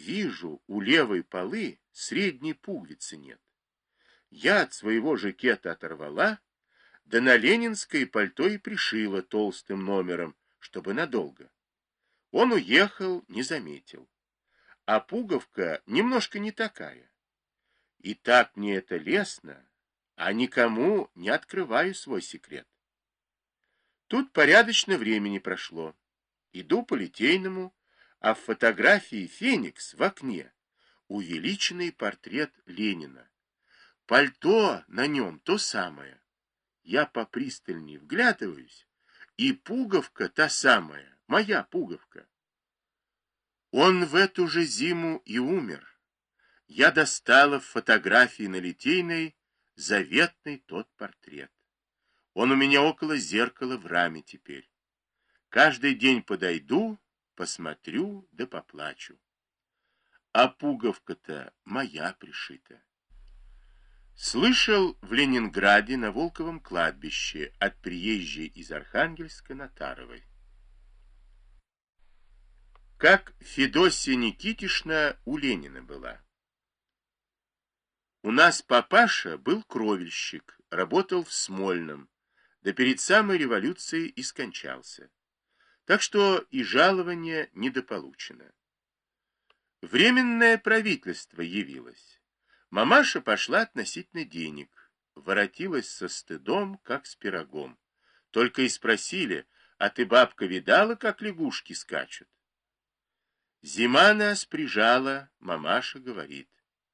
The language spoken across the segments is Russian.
вижу, у левой полы средней пуговицы нет. Я от своего жакета оторвала, да на ленинское пальто и пришила толстым номером, чтобы надолго. Он уехал, не заметил. А пуговка немножко не такая. И так мне это лестно, а никому не открываю свой секрет. Тут порядочно времени прошло. Иду по Литейному, а в фотографии «Феникс» в окне увеличенный портрет Ленина. Пальто на нем то самое. Я попристальней вглядываюсь, и пуговка та самая, моя пуговка. Он в эту же зиму и умер. Я достала в фотографии на Литейной заветный тот портрет. Он у меня около зеркала в раме теперь. Каждый день подойду, посмотрю да поплачу. А пуговка-то моя пришита. Слышал в Ленинграде на Волковом кладбище от приезжей из Архангельска Натаровой. Как Федосья Никитишна у Ленина была. У нас папаша был кровельщик, работал в Смольном, да перед самой революцией и скончался. Так что и жалование недополучено. Временное правительство явилось. Мамаша пошла относительно денег, воротилась со стыдом, как с пирогом. Только и спросили: а ты, бабка, видала, как лягушки скачут? Зима нас прижала, мамаша говорит: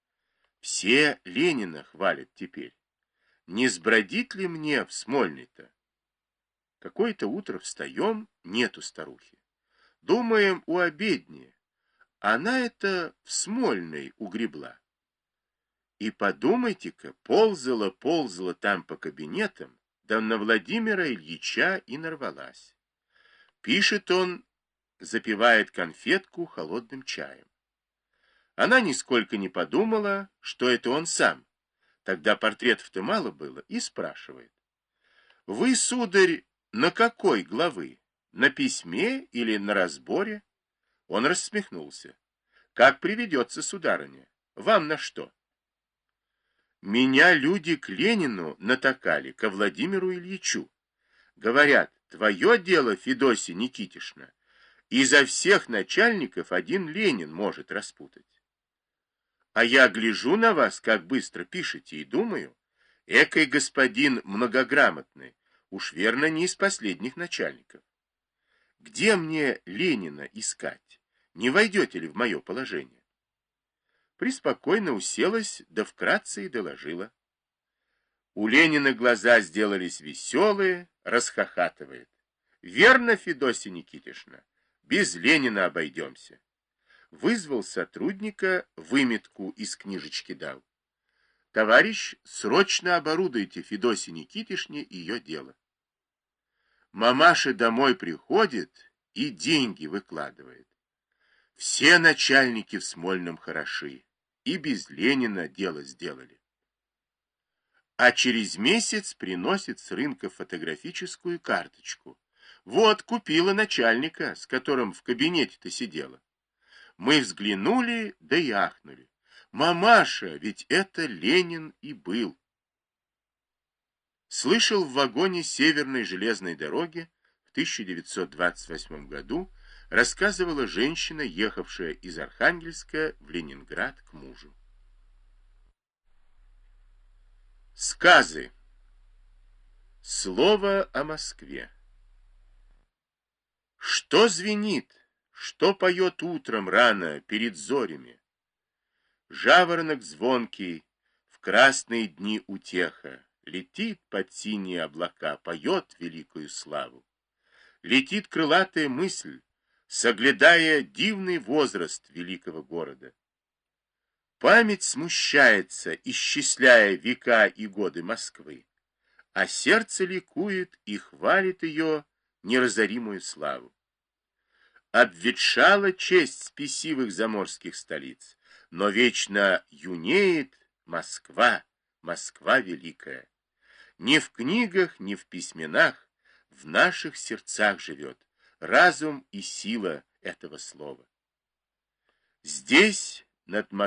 все Ленина хвалят теперь. Не сбродит ли мне в Смольный-то? Какое-то утро встаем, нету старухи. Думаем, у обедни. Она это в Смольной угребла. И подумайте-ка, ползала там по кабинетам, да на Владимира Ильича и нарвалась. Пишет он, запивает конфетку холодным чаем. Она нисколько не подумала, что это он сам. Тогда портретов-то мало было, и спрашивает: вы, сударь, на какой главы? На письме или на разборе? Он рассмехнулся. Как приведется, сударыня? Вам на что? Меня люди к Ленину натакали, ко Владимиру Ильичу. Говорят: твое дело, Федосья Никитишна, изо всех начальников один Ленин может распутать. А я гляжу на вас, как быстро пишете, и думаю: экой господин многограмотный, уж верно не из последних начальников. Где мне Ленина искать? Не войдете ли в мое положение? Приспокойно уселась, да вкратце и доложила. У Ленина глаза сделались веселые, расхохатывает. Верно, Федосья Никитишна, без Ленина обойдемся. Вызвал сотрудника, выметку из книжечки дал. Товарищ, срочно оборудуйте Федосье Никитишне ее дело. Мамаша домой приходит и деньги выкладывает. Все начальники в Смольном хороши, и без Ленина дело сделали. А через месяц приносит с рынка фотографическую карточку. Вот, купила начальника, с которым в кабинете-то сидела. Мы взглянули, да и ахнули. Мамаша, ведь это Ленин и был. Слышал в вагоне Северной железной дороги в 1928 году, рассказывала женщина, ехавшая из Архангельска в Ленинград к мужу. Сказы. Слово о Москве. Что звенит, что поет утром рано перед зорями? Жаворонок звонкий, в красные дни утеха, летит под синие облака, поет великую славу. Летит крылатая мысль, соглядая дивный возраст великого города. Память смущается, исчисляя века и годы Москвы, а сердце ликует и хвалит ее неразоримую славу. Обветшала честь спесивых заморских столиц, но вечно юнеет Москва, Москва великая. Ни в книгах, ни в письменах, в наших сердцах живет разум и сила этого слова. Здесь, над